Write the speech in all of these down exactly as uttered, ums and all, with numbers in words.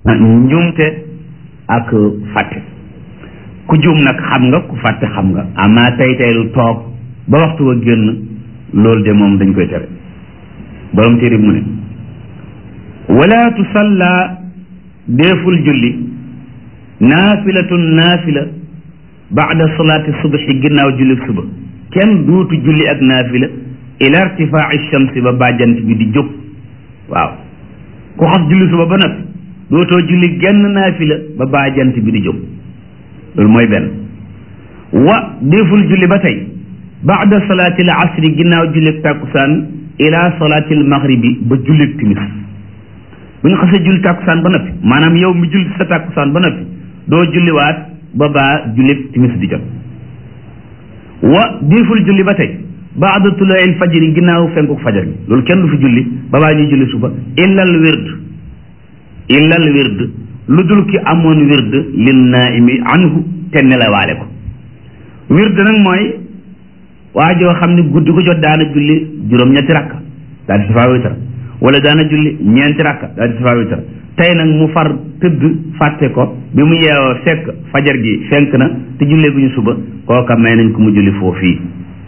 njuumte ak fàtte ku juum nag xam nga ku fàtte xam nga amaa tey tey lu toog ba waxtu wa génn loolu de moom dañ koy tere borom téere mu ne wala tusalla deeful julli naafilatun naafila baada salaati subhi ginnaaw julli suba kenn duutu julli ak naafila ila irtifaa'i shamsi ba bàjjant bi di jóg waaw ku xas julli suba ba noppi dootoo julli genn naafila ba bàjjant bi di jóg loolu mooy benn wa deeful julli ba tey baada salaati al asri ginnaaw julli tàkkusaan ila salaati al maghribi ba julli timis bu ñu xasee julli tàkkusaan ba noppi maanaam yow mi julli sa tàkkusaan ba noppi doo julliwaat ba baa julli timis di jot wa deeful julli ba tey baada tuluu'il fajri ginnaaw fenkuk fajar gi loolu kenn du fi julli ba baa ñuy julli suba illal wird illal wird lu dul ki amoon wird lin naa'imi anhu te nelawaale ko wird nag mooy waa joo xam ne guddi ko jot daana julli juróom-ñetti rakka daal di safaa witar wala daana julli ñeenti rakka daal di safaa witar tey nag mu far tëdd fàtte ko bi mu yeewoo fekk fajar gi fenk na te jullee gu ñu suba kooka may nañ ko mu julli foofii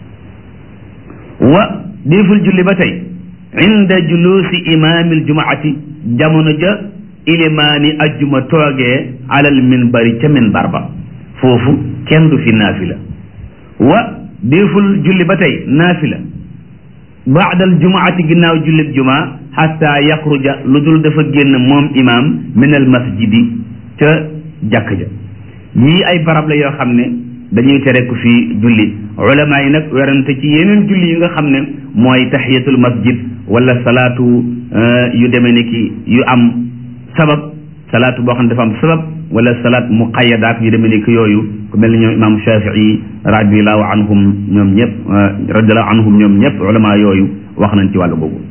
wa déeful julli ba tey inda julusi imaamil jumaati jamono ja ilimaani ajjuma toogee alal minbari ca minbar ba foofu kenn du fi naafila wa déeful julli ba tey naafila baadal jumaati ginnaaw jullit jumaa xatta yaxruja lu dul dafa génn moom imaam min al masjidi ca jàkk ja yii ay barab la yoo xam ne dañuy tere ku fi julli ulama yi nag werante ci yeneen julli yi nga xam ne mooy tahiyatul masjid wala salaatu yu demee ni ki yu am sabab salaatu boo xam ne dafa am sabab wala salaat muqayyadaat yu demee ni ki yooyu ku mel ni ñoom imam Shafii radiallahu anhum ñoom ñëpp radiallahu anhum ñoom ñëpp ulama yooyu wax nañ ci wàllu boobu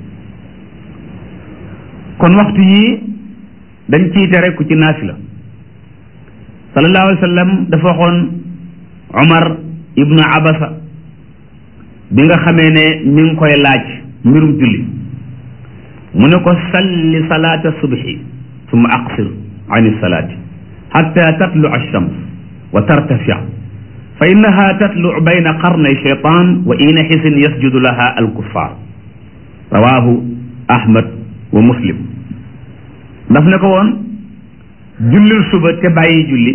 kon waxtu yii dañ ciy tere ku ci naafila sallallahu alayhi wa sallam dafa waxoon Umar ibnu Abasa bi nga xamee ne mi ngi koy laaj mbirum julli mu ne ko salli salaata subhi summa aqsir an salaati hatta tatlu ash-shams wa tartafi fa innaha tatlu bayna qarnay shaytan wa ina hisin yasjudu laha al-kuffar rawahu Ahmad wa Muslim daf ne ko woon jullil suba te bàyyi julli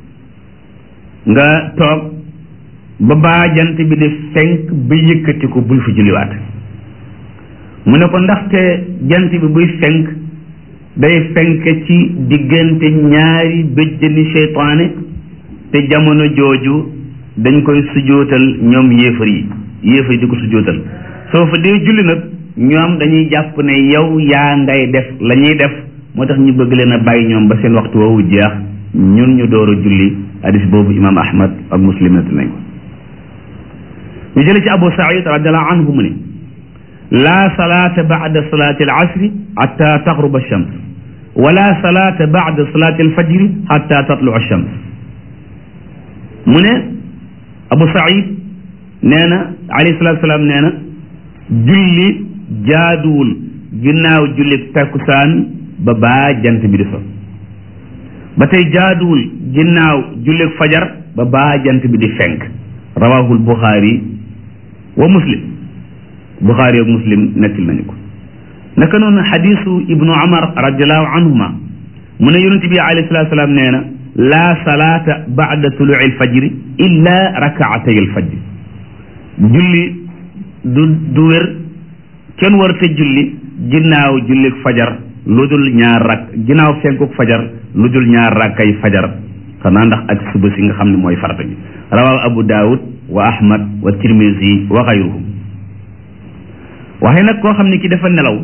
nga toog ba baa jant bi di fenk ba yëkkati ko bul fi julliwaat mu ne ko ndaxte jant bi buy fenk day fenk ci diggante ñaari bëjjëni seytaane te jamono jooju dañ koy sujootal ñoom yéefar yi yéefar yi di ko sujootal soo fa dee julli nag ñoom dañuy jàpp ne yow yaa ngay def la ñuy def moo tax ñu bëgg leen a bàyyi ñoom ba seen waxtu woowu jeex ñun ñu door a julli hadis boobu imam Ahmad ak Muslim nett nañ ko ñu jële ci Abu Saïd radiallahu anhu mu ne laa salaata ba'da salaati al asri hatta taghruba ash-shams wala salaata ba'da salaati al fajri hatta tatlu ash-shams mu ne Abu Saïd nee na alayhi salaatu salaam nee na julli jaaduwul ginnaaw julli takkusaan ba baa jant bi di so ba tey jaaduwul ginnaaw julli fajar ba baa jant bi di fenk rawahul Bukhari wa Muslim Bukhari ak Muslim nettil nañu ko naka noonu xadisu ibnu Umar radiallahu anhuma mu ne yonent bi alayhi salatu salaam nee na laa salaata ba'da tuluu'i al-fajri illa rakaatay al-fajr julli du du wér kenn warta julli ginnaaw julli fajar lu dul ñaar rak ginnaaw fenkuk fajar lu dul ñaar rakkay fajar xanaa ndax ak suba si nga xam ne mooy farata bi rawaw Abu Daawud wa Ahmad wa Tirmisi wa xayruhum waxee nag koo xam ne ki dafa nelaw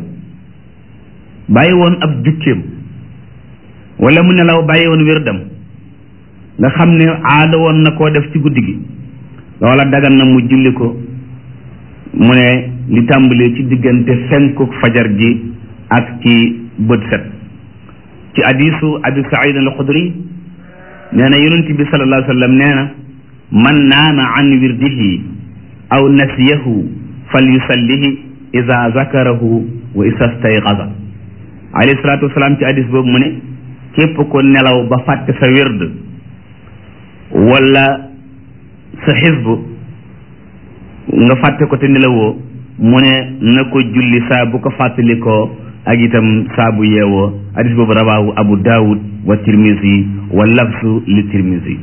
bàyyi woon ab jukkeem wala mu nelaw bàyyi woon wérdam nga xam ne aada woon na koo def ci guddi gi loola dagan na mu julli ko mu ne li tàmbalee ci diggante fenkuk fajar gi ak ci bët set ci hadisu Abi Saïd al-Xudri nee na yonent bi sallallahu alayhi wa sallam nee na man naama an wirdihi aw nasiyahu falyusallihi ida zakarahu wa isa stayqaza alayhi salatu wasalaam ci hadis boobu mu ne képp ko nelaw ba fàtte sa wird wala sa xisb nga fàtte ko te nelawoo mu ne na ko julli saa bu ko fàttalikoo ak itam saa bu yeewoo. hadis boobu rawaahu abu daawud wa tirmisi wa lafsu li tirmisi.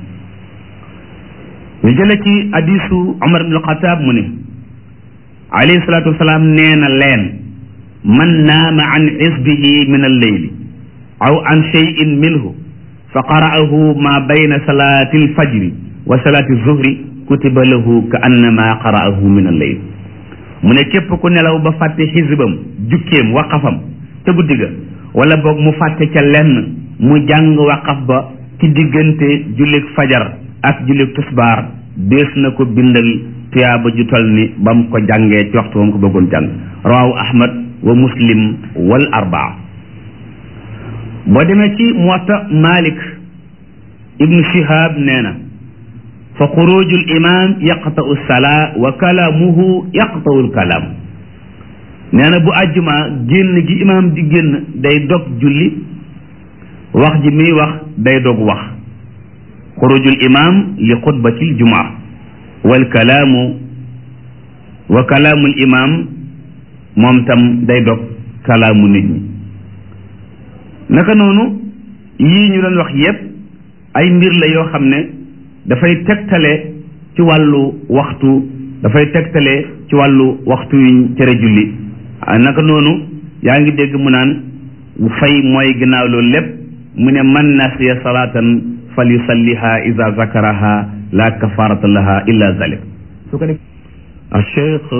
ñu jële ci hadisu umar ibn alxataab mu ne alayhi salaatu wasalaam nee na leen man naama an xisbihi min alleyli aw an cheyin minhu fa qara'ahu ma bayna salaati alfajri wa salaati zuhri kutiba lahu ka annama qara'ahu min alleyl. mu ne képp ku nelaw ba fàtte xisbam jukkeem waqafam ca guddi ga wala boog mu fàtte ca lenn mu jàng waqaf ba ci diggante jullit fajar ak jullit tusbaar dees na ko bindal tuyaaba ju tol ni ba mu ko jàngee ci waxtu ba mu ko bëggoon jàng. rawaahu ahmad wa muslim wal arbaa. boo demee ci muwatta malik ibnu shihab nee na fa xurujul imam yaqta'u salaa wa kalaamuhu yaqta'u lkalaam. nee na bu àjjuma génn gi imam di génn day dog julli wax ji muy wax day dog wax. xurujul imam li xutbatil jumaa wal kalaamu wa kalaamul imam moom tam day dog kalaamu nit ñi. naka noonu yii ñu doon wax yépp ay mbir la yoo xam ne dafay tegtale ci wàllu waxtu dafay tegtale ci wàllu waxtu yuñ tere julli. naka noonu yaa ngi dégg mu naan fay mooy ginnaaw loolu lépp mu ne man nasiya salaatan fal yusalliha ida zakaraha la kafarata laha illa zalik. su ko def a cheikh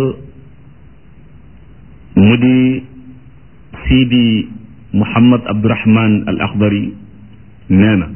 mu di sidi muhammad abdurahman al akhdari nee na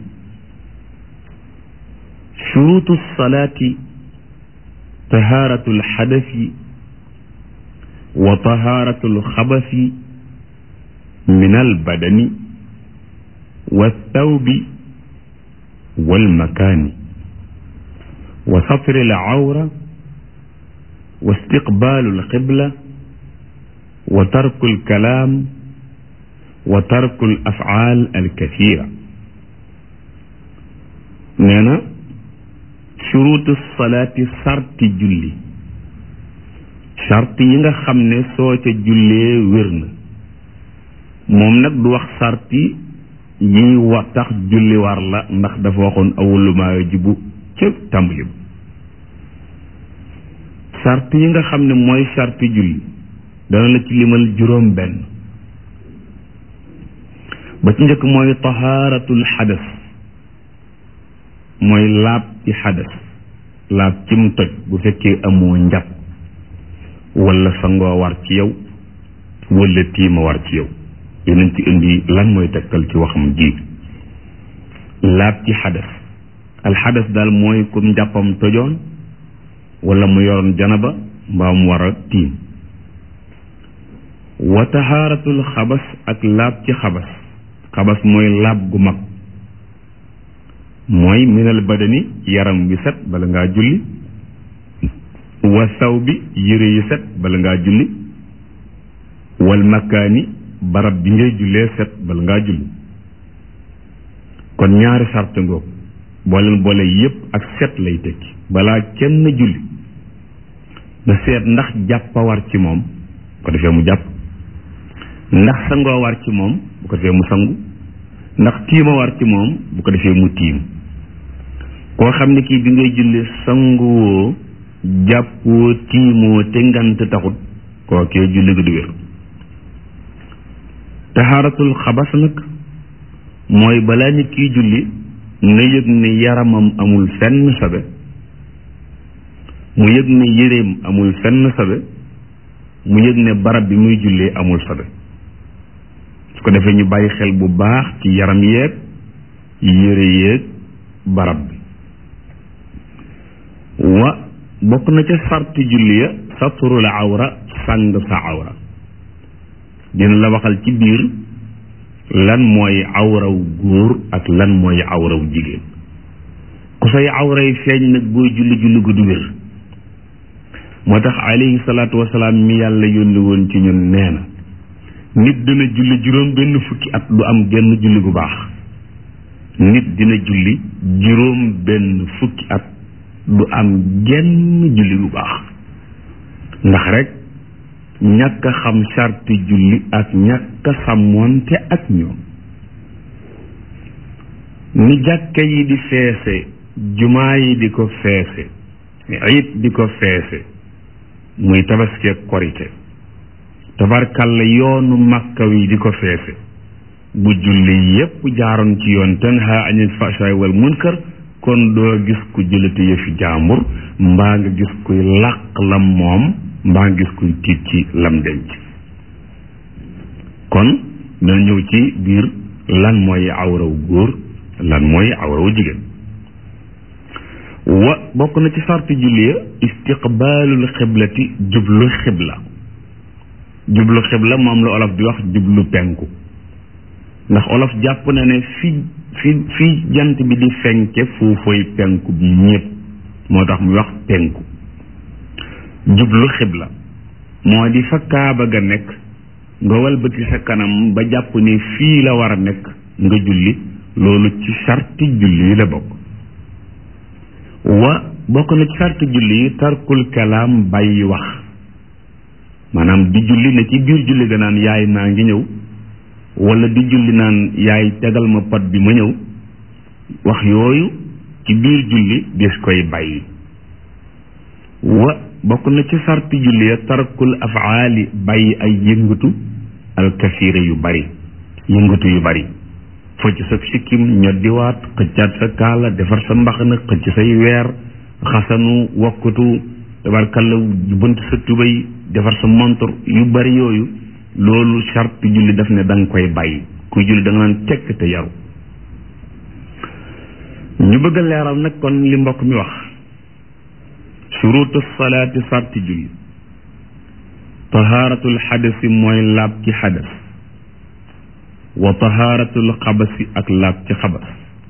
shurutu salaati taharatu alxadasi wa taharatu alxabasi min albadani walthawbi walmakaani wa satri alawra wa istiqbaalu alqibla wa tarku alkalaam wa tarku alafcaal alkathira. nee na shuruutu salaati sarti julli sart yi nga xam ne soo ca jullee wér na. moom nag du wax sarti yi wa tax julli war la ndax dafa waxoon awwalu maa yajibu ca tàmbali ba. sart yi nga xam ne mooy sarti julli dana la ci limal juróom benn. ba ci njëkk mooy tahaaratul xadas mooy laab ci xadas laab cim toj bu fekkee amoo njàpp wala sangoo war ci yow wala tiima war ci yow. dinañ ci indi lan mooy tekkal ci waxam ji. laab ci xadas alxadas daal mooy comme njàppam tojoon wala mu yoroon janaba mbaa mu war a tiim. wa tahaaratul xabas ak laab ci xabas xabas mooy laab gu mag mooy minal badani yaram wi set bala ngaa julli wa saw bi yére yi set bala ngaa julli wal makaani barab bi ngay jullee set bala ngaa julli. kon ñaari sart ngoog boo leen boole yépp ak set lay tekki. balaa kenn julli na seet ndax jàppa war ci moom bu ko defee mu jàpp, ndax sangoo war ci moom bu ko defee mu sangu, ndax tiima war ci moom bu ko defee mu tiim. koo xam ne kii bi ngay julli sanguwoo jàppoo tiimoo te ngant taxut kookee julli gi du wér. tahaaratul xabas nag mooy balaa nit kiy julli na yëg ne yaramam amul fenn sobe, mu yëg ne yéreem amul fenn sobe, mu yëg ne barab bi muy jullee amul sobe. su ko defee ñu bàyyi xel bu baax ci yaram yeeg yére yeeg barab bi. wa bokk na ca sarti julli ya saturul awra, sàng sa awra. dina la waxal ci biir lan mooy awraw góor ak lan mooy awraw jigéen. ku say awray feeñ nag booy julli julli gu du wér. moo tax alayhi salaatu wasalaam mi yàlla yónni woon ci ñun nee na nit dina julli juróom benn fukki at du am genn julli gu baax nit dina julli juróom benn fukki at du am genn julli bu baax ndax rek ñàkk a xam sarti julli ak ñàkk a sàmmoonte ak ñoom. ni jàkka yi di feese jumaa yi di ko feese it di ko feese muy tabaski ak korite tabarkalla yoonu makka wi di ko feese bu julli yépp jaaroon ci yoon tanha anil fahsha'i wal munkar kon doo gis ku jëlati yëfi jaambur mbaa nga gis kuy làq lam moom mbaa nga gis kuy tiit ci lam denc. kon dana ñëw ci biir lan mooy awraw góor lan mooy awraw jigéen. wa bokk na ci sarti julli ya istiqbaalul xiblati jublu xibla jublu xibla moom la olof di wax jublu penku ndax olof jàpp na ne fi fi fi jant bi di fenke foofooy penku bi ñépp moo tax muy wax penku. jublu xibla moo di fa kaaba ga nekk nga walbati sa kanam ba jàpp ne fii la war a nekk nga julli loolu ci sarti julli yi la bokk. wa bokk na ci sarti julli yi tarkul kalaam bàyyi wax maanaam di julli ne ci biir julli ga naan yaay maa ngi ñëw wala di julli naan yaay tegal ma pot bi ma ñëw wax yooyu ci biir julli des koy bàyyi. wa bokk na ci sarti julli ya tarkul afaali bàyyi ay yëngatu alkasiira yu bari yëngatu yu bari focc sa sikkim ñoddiwaat xëccaat sa kaala defar sa mbaxana xëcc say weer xasanu wokkutu tabarkalla bunt sa tubéy defar sa montor yu bari yooyu loolu sarti julli daf ne da nga koy bàyyi kuy julli da nga naan tekk te yaru. ñu bëgg a leeral nag kon li mbokk mi wax shuruutu salaati sarti julli tahaaratul xadasi mooy laab ci xadas wa tahaaratul xabasi ak laab ci xabas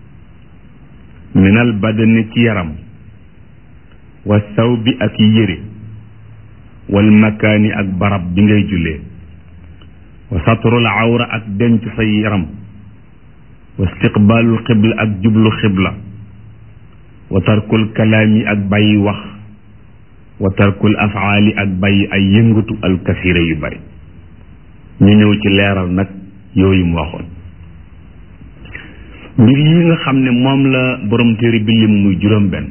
minal badani ci yaram wa sawbi ak yére wal makaani ak barab bi ngay jullee wa satrul awra ak denc sa yaram wa istiqbaalul xibla ak jublu xibla wa tarkul kalaami ak bàyyi wax wa tarkul afaali ak bàyyi ay yëngatu alkasira yu bari. ñu ñëw ci leeral nag yooyu mu waxoon mbir yi nga xam ne moom la borom téere bi lim muy juróom benn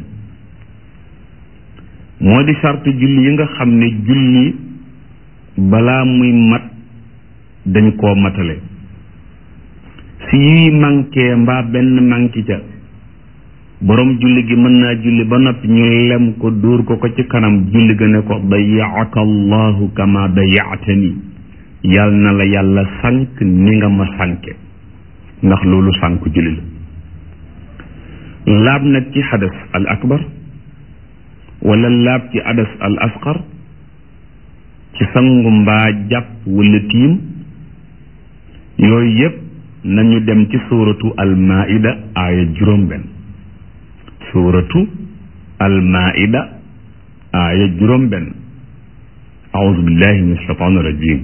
moo di sartu julli yi nga xam ne julli balaa muy mat dañ koo matale si yuy manqué mbaa benn manqué ca borom julli gi mën naa julli ba noppi ñu lem ko dóor ko ko ci kanam julli ga ne ko dayaaka allahu kama dayaatani yàlla na la yàlla sànk ni nga ma sànke ndax loolu sànk julli la. laab nag ci xadas al akbar wala laab ci adas al asqar ci sangu mbaa jàpp wala tiim yooyu yépp nañu dem ci suuratu al maida aaya juróom benn suuratu al maida aaya juróom benn auzu billahi min ashaitan irajim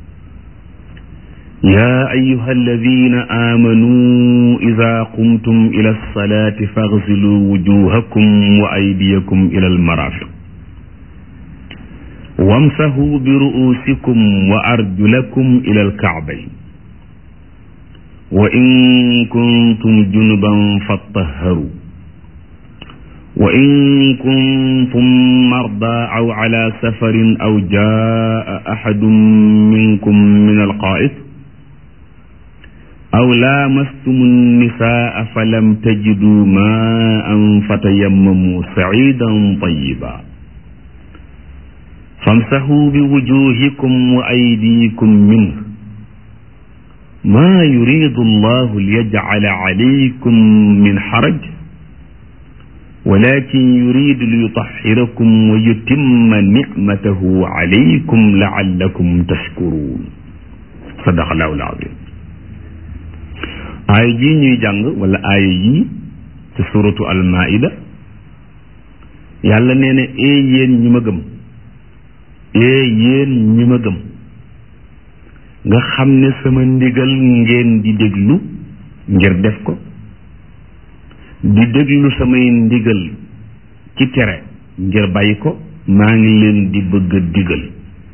ya ayuha alladina amanu ida qumtum ila alsalati faghsilu wujuhakum wa aydiyakum ila almarafiq wamsahu bi ru'usikum wa arjulakum ila alka'bayn wa in kuntum junuban fattaharu wa in kuntum marda aw ala safarin aw jaa ahadun minkum min alqa'id aw laamastumu nnisaa falam tajidu maa'an fatayammamu sa'iidan tayyiban famsahu bi wujuhikum wa aydikum minhu maa yuridu allahu liyaj'ala alaykum min haraj walakin yuridu liyutahhirakum wa yutimma ni'matahu alaykum la'allakum tashkurun sadaqa allahu al-azim. aaya ji ñuy jàng wala aaya yi ci suratu al-maida yàlla nee na ee yéen ñi ma gëm ee yéen ñi ma gëm nga xam ne sama ndigal ngeen di déglu ngir def ko di déglu samay ndigal ci tere ngir bàyyi ko maa ngi leen di bëgg a digal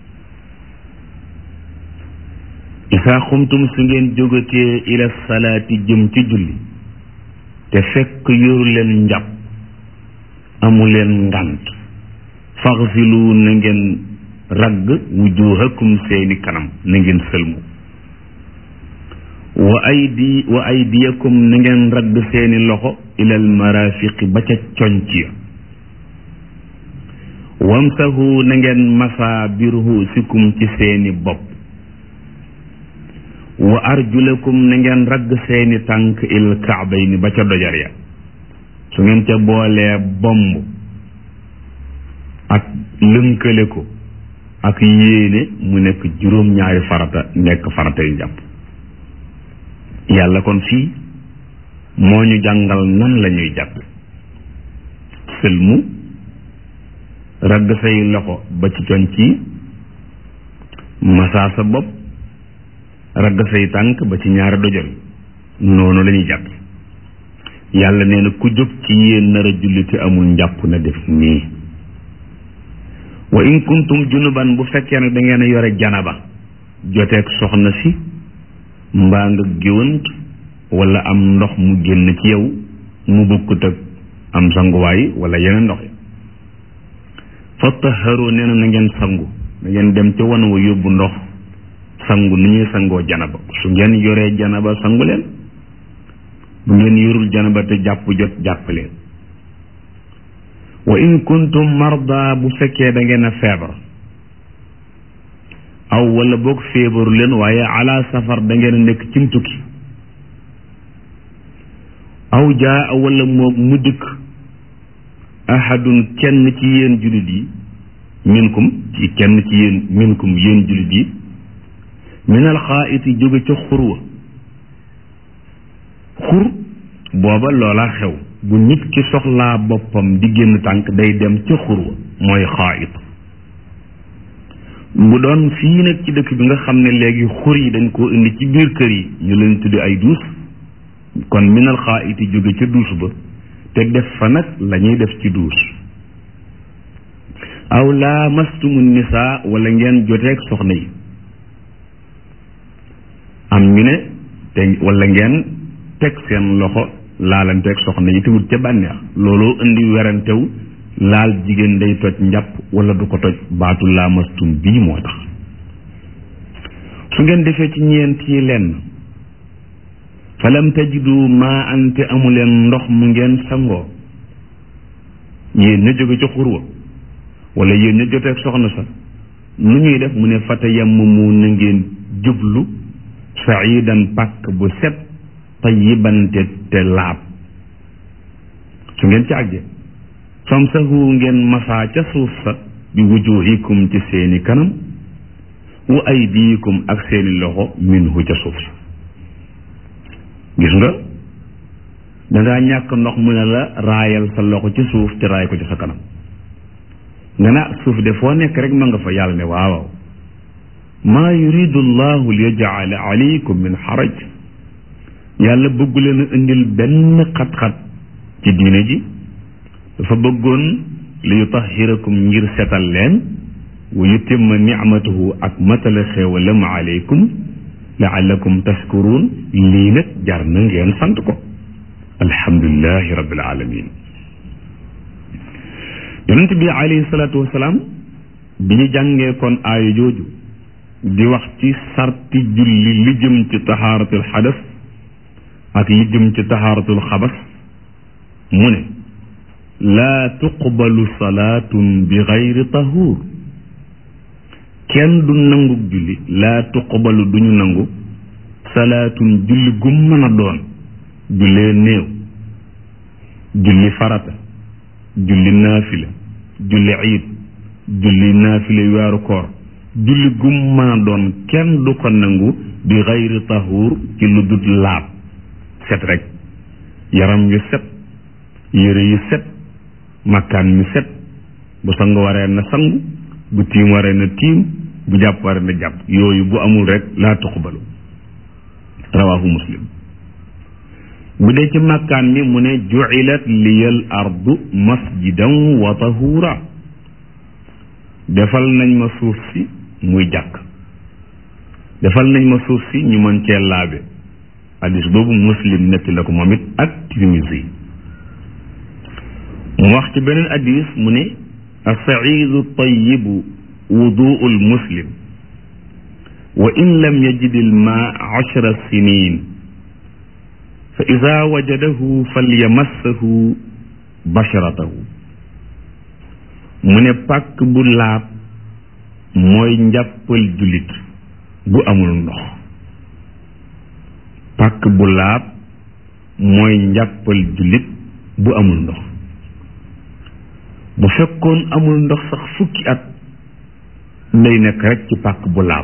isaa xumtum su ngeen jógatee ila salaati jëm ci julli te fekk yoru leen njàpp amu leen ngànt faxsilu na ngeen ragg wujuhakum seeni kanam na ngeen sëlmu wa aydi wa aydiyakum na ngeen ragg seeni loxo ilal marafiqi ba ca conc ya wamsahu na ngeen masa bi ruhusikum ci seeni bopp wa arjulakum na ngeen ragg seeni tànk il kaabayni ba ca dojar ya su ngeen ca boolee bomb ak lënkale ko ak yéene mu nekk juróom-ñaari farata nekk farata yu jàpp yàlla kon fii moo ñu jàngal nan la ñuy jàpp sëlmu ragg say loxo ba ci conc yi masaa sa bopp ragg say tànk ba ci ñaari dojor yi noonu la ñuy jàpp yàlla nee na ku jóg ci yéen nar a julli te amul njàpp na def nii wa in kuntum junuban bu fekkee nag da ngeen a yore janaba joteeg soxna si mbaa nga géwant wala am ndox mu génn ci yow mu bokkut ak am sanguwaay wala yeneen ndox yi fattaharu nee na na ngeen sangu na ngeen dem ca wan wa yóbbu ndox sangu ni ñuy sangoo janaba su ngeen yoree janaba sangu leen bu ngeen yorul janaba te jàpp jot jàpp leen wa in kuntum marda bu fekkee da ngeen a feebar aw wala boog feebaru leen waaye ala safar da ngeen a nekk cim tukki aw jaa wala moo mu dikk ahadun kenn ci yéen jullit yi minkum ci kenn ci yéen minkum yéen jullit yi minal xaayiti jóge ca xurwa xur booba loola xew bu nit ki soxlaa boppam di génn tànk day dem ca xurwa mooy xaayit bu doon fii nag ci dëkk bi nga xam ne léegi xur yi dañ koo indi ci biir kër yi ñu leen tuddi ay duus kon minal xaayiti jóge ca duus ba te def fa nag la ñuy def ci duus aw laa mastumu nisaa wala ngeen joteeg soxna yi am ñu ne te wala ngeen teg seen loxo laalanteeg soxna yi te wut ca bànneex looloo indi werantew laal jigéen day toj njàpp wala du ko toj baatu laa mastum bii moo tax su ngeen defee ci ñeent yi lenn falam tajidu maa ante amuleen ndox mu ngeen sangoo yéen ña jóge ca xurwa wala yéen ña joteeg soxna sa nu ñuy def mu ne fata yammamu na ngeen jublu saidan pàkk bu set tayiban te te laab su ngeen ci àggee famsahu ngeen masaa ca suuf sa bi wujuhikum ci seeni kanam wa aydiikum ak seeni loxo minhu ca suuf sa gis nga dangaa ñàkk ndox mu ne la raayal sa loxo ci suuf te raay ko ci sa kanam nga na suuf de foo nekk rek ma nga fa yàlla ne waaw maa yuridu llahu li yaj'ala alaykum min xaraj yàlla bëggu leen a indil benn xat-xat ci diine ji dafa bëggoon li yutahhirakum ngir setal leen wa yutimma nicmatahu ak matala xéewalam alaykum laallakum tashkuruun lii nag jar na ngeen sant ko alhamdulilahi rabbil alamin yonent bi alayhi salaatu wasalaam bi ñu jàngee kon aaya jooju di wax ci sarti julli li jëm ci tahaaratul xadas ak li jëm ci tahaaratul xabas mu ne laa tuqbalu salaatun bi gayri tahuur kenn du nangu julli laa tuqbalu duñu nangu salaatun julli gum mën a doon jullee néew julli farata julli naafila julli iid julli naafila weeru koor julli gum mën a doon kenn du ko nangu bi gayri tahuur ci lu dut laab set rek yaram wi set yére yi set makkaan mi set bu sang waree na sangu bu tiim waree na tiim bu jàpp waree na jàpp yooyu bu amul rek laa tuqbalu rawaahu muslim bu dee ci makkaan mi mu ne ju'ilat liyal ardu masjidan wa tahura defal nañ ma suuf si muy jàkk defal nañ ma suuf si ñu mën cee laabe hadis boobu muslim netti la ko moom it ak Tirmisi mu wax ci beneen hadis mu ne as-sa'idu tayyibu wudu'u al-muslim wa in lam yajid al-maa ashra sinin fa ida wajadahu falyamassahu basharatahu mu ne pàkk bu laab mooy njàppal jullit bu amul ndox pàkk bu laab mooy njàppal jullit bu amul ndox bu fekkoon amul ndox sax fukki at day nekk rek ci pàkk bu laab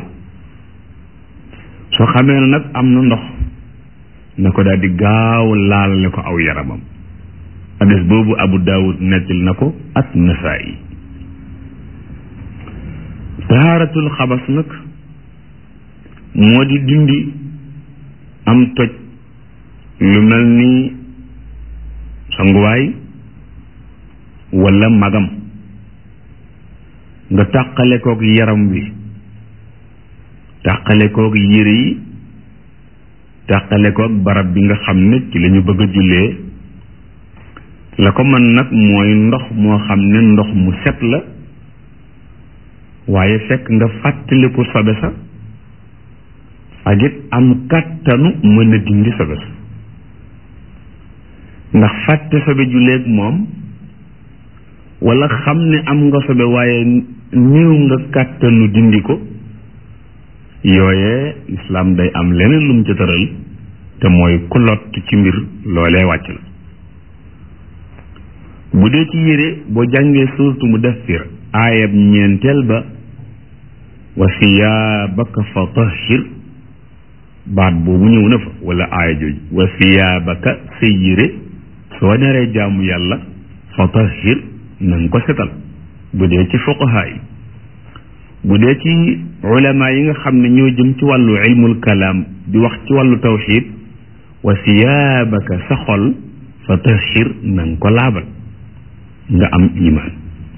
soo xamee ne nag am na ndox na ko daal di gaaw laal ne ko aw yaramam hadis boobu Abu Daawud nettil na ko ak Nasaa'i tahaaratul xabas nag moo di dindi am toj lu mel ni sanguwaay walla magam nga tàqale kook yaram wi tàqale kook yére yi tàqale kook barab bi nga xam ne ci lañu bëgg a jullee la ko mën nag mooy ndox moo xam ne ndox mu set la waaye fekk nga fàttaliku sobe sa ak it am kàttanu mën a dindi sobe sa ndax fàtte sobe julleeg moom wala xam ne am nga sobe waaye néew nga kàttanu dindi ko yooye lislaam day am leneen lu mu ca tëral te mooy ku lott ci mbir loolee wàcc la bu dee ci yére boo jàngee suuratu Mudaththir aayab ñeenteel ba wa siyaabaka fa tahhir baat boobu ñëw na fa wala aaya jooju wa siyaabaka sa yére soo naree jaamu yàlla fa tahhir na nga ko setal bu dee ci fuqahaa yi bu dee ci ulama yi nga xam ne ñoo jëm ci wàllu ilmul kalaam di wax ci wàllu tawxiid wa siyaabaka sa xol fa tahhir na nga ko laabal nga am iman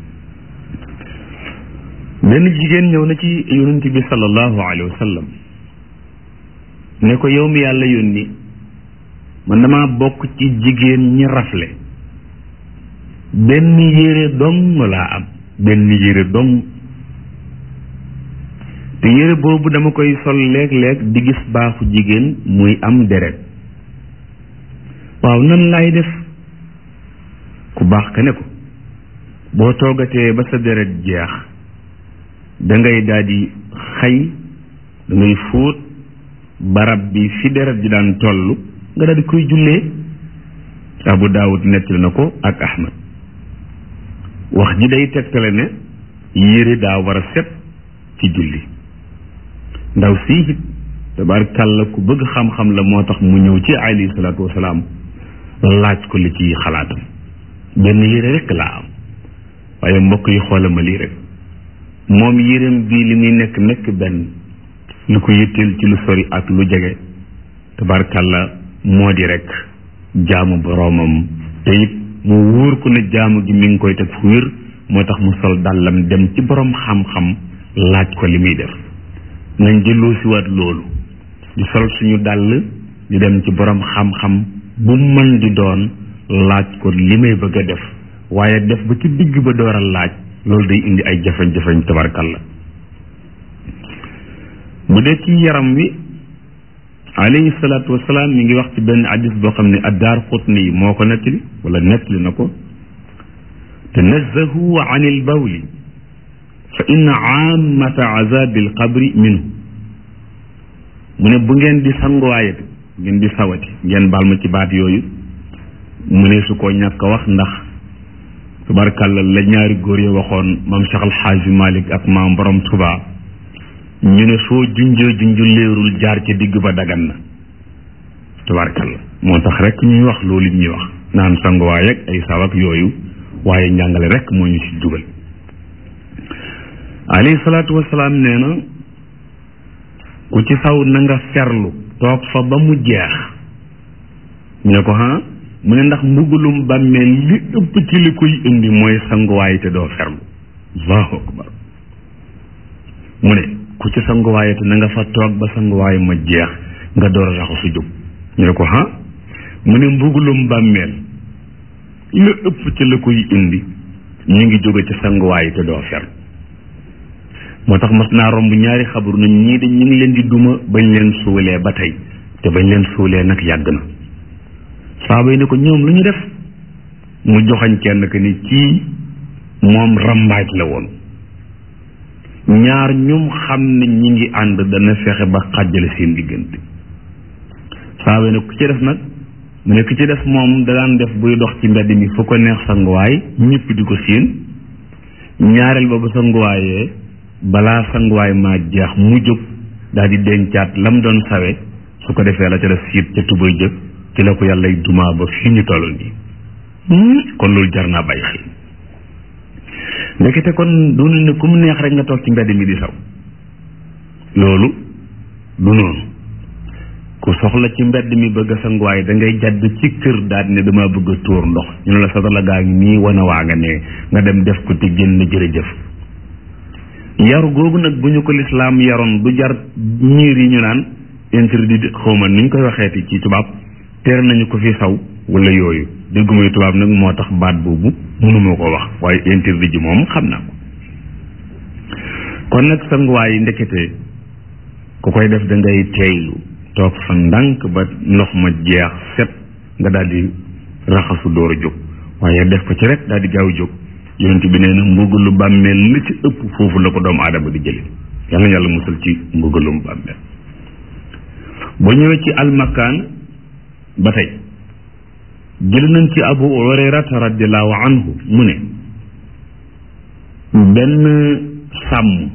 benn jigéen ñëw na ci yonent bi sallallahu alayhi wa sallam ne ko yow mi yàlla yónni man dama bokk ci jigéen ñi rafle benn yére dong laa am benn yére dong te yére boobu dama koy sol léeg-léeg di gis baaxu jigéen muy am deret waaw nan laay def ku baax ka ne ko boo toogatee ba sa deret jeex da ngay daal di xay da ngay fóot barab bi fi deret ji daan toll nga daal di koy jullee Abu Daawud nettali na ko ak Ahmad wax ji day tegtale ne yére daa war a set ci julli ndaw sii it tabaarkàlla ku bëgg xam-xam la moo tax mu ñëw ci alayhi salaatu wasalaam laaj ko li ci xalaatam benn yére rek laa am waaye mbokk yi xoolal ma lii rek moom yéreem bii li muy nekk nekk benn lu ko yitteel ci lu sori ak lu jege tabaarkàlla moo di rek jaamu boroomam te it mu wóor ko ne jaamu gi mi ngi koy teg fu wér moo tax mu sol dàllam dem ci boroom xam-xam laaj ko li muy def nañ jëloo si waat loolu di sol suñu dàll di dem ci boroom xam-xam bu mën di doon laaj ko li may bëgg a def waaye def ba ci digg ba door a laaj loolu day indi ay jafeñ-jafeñ tabarkalla bu dee ci yaram wi alayhi salaatu wasalaam mi ngi wax ci benn hadis boo xam ne ad-Daaraqutni yi moo ko nettali wala nettali na ko tanazzahu an il bawli fa inna aamata azabi al qabri minhu mu ne bu ngeen di sanguwaayati ngeen di sawati ngeen baal ma ci baat yooyu mu ne su ko ñàkk a wax ndax tabarkàlla la ñaari góor yi waxoon maam Cheikh Al Hadji Malick ak maam borom Touba ñu ne soo junjee junju léerul jaar ca digg ba dagan na tabarkàlla moo tax rek ñuy wax loolu ñuy wax naan sanguwaay ak ay saw ak yooyu waaye njàngale rek moo ñu ci dugal alayhi salaatu wasalaam nee na ku ci saw na nga ferlu toog fa ba mu jeex ñu ne ko ah mu ne ndax mbugulum bàmmeel li ëpp ci li koy indi mooy sanguwaay te doo ferlu allahu akbar mu ne ku ci sanguwaay te na nga fa toog ba sanguwaay ma jeex nga door a raxasu jóg ñu ne ko ah mu ne mbugulum bàmmeel li ëpp ci la koy indi ñu ngi jóge ci sanguwaay te doo ferlu moo tax mas naa romb ñaari xabaru nañ ñii de ñu ngi leen di duma bañ leen suulee ba tey te bañ leen suulee nag yàgg na saaba yi ne ko ñoom lu ñu def mu joxañ kenn que ni kii moom rambaaj la woon ñaar ñum xam ne ñi ngi ànd dana fexe ba xàjjale seen diggante saaba yi ne ku ci def nag mu ne ku ci def moom da daan def buy dox ci mbedd mi fu ko neex sanguwaay ñëpp di ko séen ñaareel ba ba sanguwaayee balaa sanguwaay maa jeex mu jóg daal di dencaat lam doon sawe su ko defee la ca def siit ca tubay jëg ci la ko yàlla dumaa ba fii ñu toll nii kon loolu jar naa bàyyi xel ndekete kon du ne ku mu neex rek nga toog ci mbedd mi di saw loolu du noonu ku soxla ci mbedd mi bëgg a sanguwaay da ngay jàdd ci kër daal ne dama bëgg a tuur ndox ñu ne la satala gaa ngi nii wana waa nga ne nga dem def ko te génn jërëjëf yaru googu nag bu ñu ko lislaam yaroon du jar miir yi ñu naan interdit xawma ni ñu koy waxeeti ci tubaab tere nañu ko fi saw wala yooyu déggumay tubaab nag moo tax baat boobu mënuma ko wax waaye interdit ji moom xam naa ko kon nag sanguwaay ndekete ku koy def da ngay teeylu toog fa ndànk ba ndox ma jeex set nga daal di raxasu door a jóg waaye def ko ci rek daal di gaaw jóg yonent bi nee na mbugalu bàmmeel li ci ëpp foofu la ko doomu aadama di jële yal na yàlla musal ci mbugalum bàmmeel boo ñëwee ci almakaan ba tey jël nañ ci abu hurayrata radiallahu anhu mu ne benn sàmm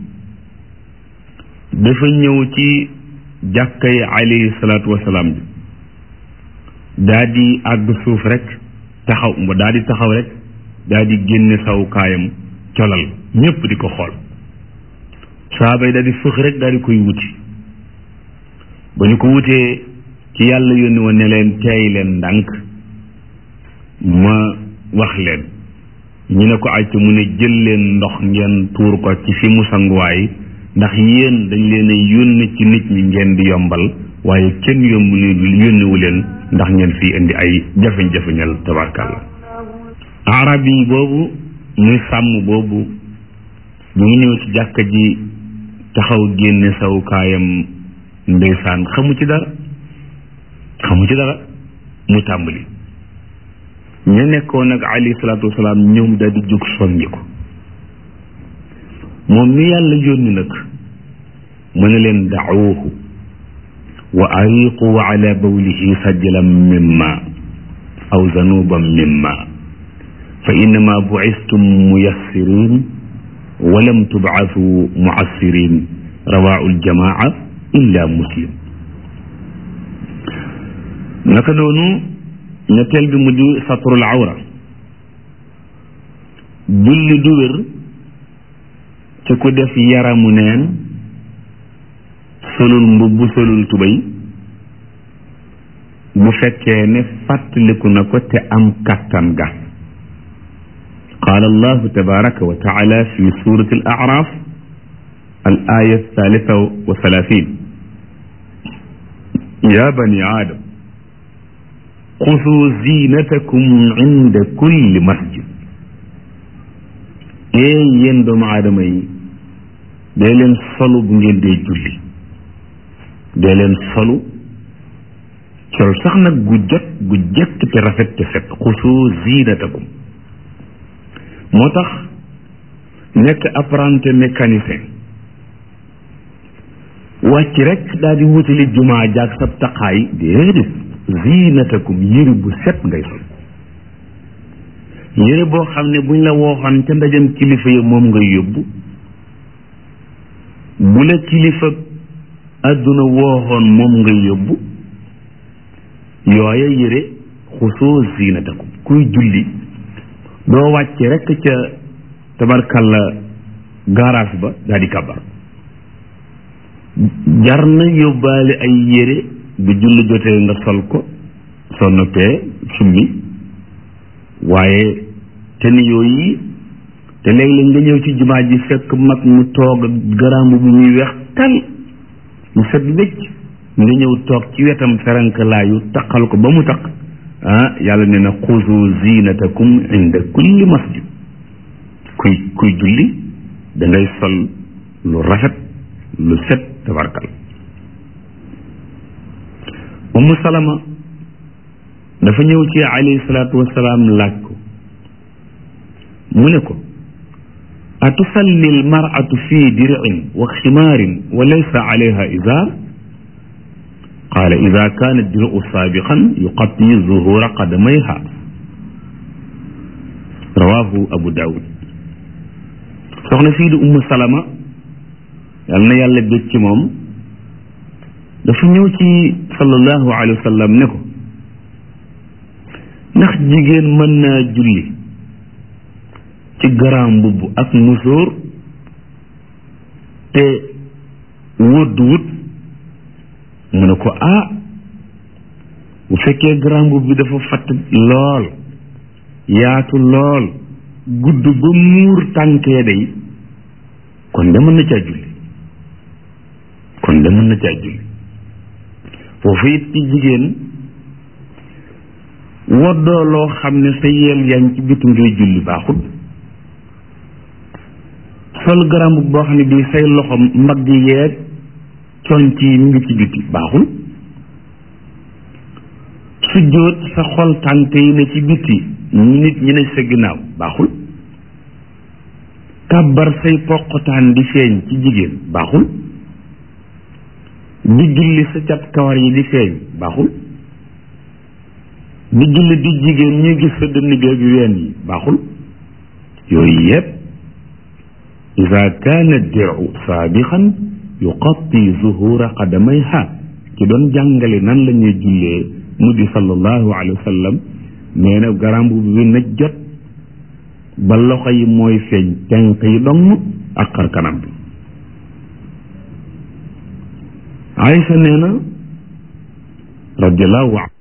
dafa ñëw ci jàkkay alayhi salaatu wasalaam bi daa di àgg suuf rek taxaw mba daa di taxaw rek daa di génne sawukaayam colal ñépp di ko xool saaba yi daa di fëx rek daa di koy wuti ba ñu ko wutee ci yàlla yónni woon ne leen teey leen ndànk ma wax leen ñu ne ko acc mu ne jël leen ndox ngeen tuur ko ci fi mu sanguwaay ndax yéen dañ leen a yónni ci nit ñi ngeen di yombal waaye kenn yomb yónniwu leen ndax ngeen fi indi ay jafeñ-jafeñal tabarkàlla arab yi boobu muy sàmm boobu bu ñu ñëw ci jàkka ji taxaw génne sawukaayam ndeysaan xamu ci dara xamu ci dara mu tàmbali ña nekkoon nag alayhi salaatu wasalaam ñoom daal di jóg soññi ko moom mi yàlla yónni nag mu ne leen daawuhu wa ariqu ala bawlihi sajlan min ma aw zanuban min ma fa innama buistum muyassirin wa lam tubaasu muassirin rawaahu aljamaa illa muslim naka noonu ñetteel bi mu di satrul awra julli du wér te ku def yaramu neen solul mbubb solul tubéy bu fekkee ne fàttaliku na ko te am kàttan ga qaala allahu tabaraka wa taala fi surati al araf al aya thalitha wa thalathin ya bani adam xusu zinatakum inda kulli masjid ee yéen doomu aadama yi dee leen solu bu ngeen dee julli dee leen solu sol sax nag gu jot gu jekk te rafet te set xusu zinatakum moo tax nekk apprenti mécanicien wàcc rek daal di wutali jumaa jaag sab taqaay déedéet zinatakum yëre bu set ngay sol yëre boo xam ne buñ la wooxoon ca ndajam kilifa yi moom ngay yóbbu bu la kilifa àdduna wooxoon moom ngay yóbbu yooya yëre xusoo zinatakum kuy julli doo wàcce rekk ca tabarkalla garage ba daal di kabar jar na yóbbaale ay yére bu julli jotee nga sol ko soo noppee summi. waaye tenue yooyu te léeg-léeg nga ñëw ci jumaa ji fekk mag mu toog garambu bu muy weex tal mu set wécc nga ñëw toog ci wetam ferankalaayu taqal ko ba mu taq ah yàlla nee na xuzu zinatakum inda kulli masjid. kuy kuy julli da ngay sol lu rafet lu set tabarkal. Ummu Salama dafa ñëw ci alayhi salaatu wasalaam laaj ko mu ne ko atusalli almar'atu fi dir'in wa ximaarin wa laysa alayha izaar qaala ida kaana dir'u saabiqan yuqatti zuhura qadamayha rawahu abu daawud. soxna sii di Ummu Salama yal na yàlla bég ci moom dafa ñëw ci sallallahu alayhi wa sallam ne ko ndax jigéen mën naa julli ci garaam mbubb ak musóor te wut wut mu ne ko ah bu fekkee garaam mbubb bi dafa fatt lool yaatu lool gudd ba muur tànkee day kon de mën na caa julli kon de mën na caa julli. foofu it ci jigéen woddoo loo xam ne sa yeel yaa ngi ci biti ngay julli baaxul. sol garambu boo xam ne bii say loxo mbagg yeeg conc yi mu ngi ci biti baaxul. sujjóot sa xol tànk yi ne ci biti nit ñi ne sa ginnaaw baaxul. kàbbar say poqotaan di feeñ ci jigéen baaxul. di julli sa cat kawar yi di feeñ baaxul. di julli di jigéen ñuy gis sa dënn bi ak ween yi baaxul. yooyu yépp ida kaana diru saabixan yuqatti zuhura qadamayha ki doon jàngale nan la ñuy jullee mu di sallallahu alayhi wa sallam nee na garambu bi na jot ba loxo yi mooy feeñ tenk yi dong ak xar kanam bi. Aysa nee na radiallahu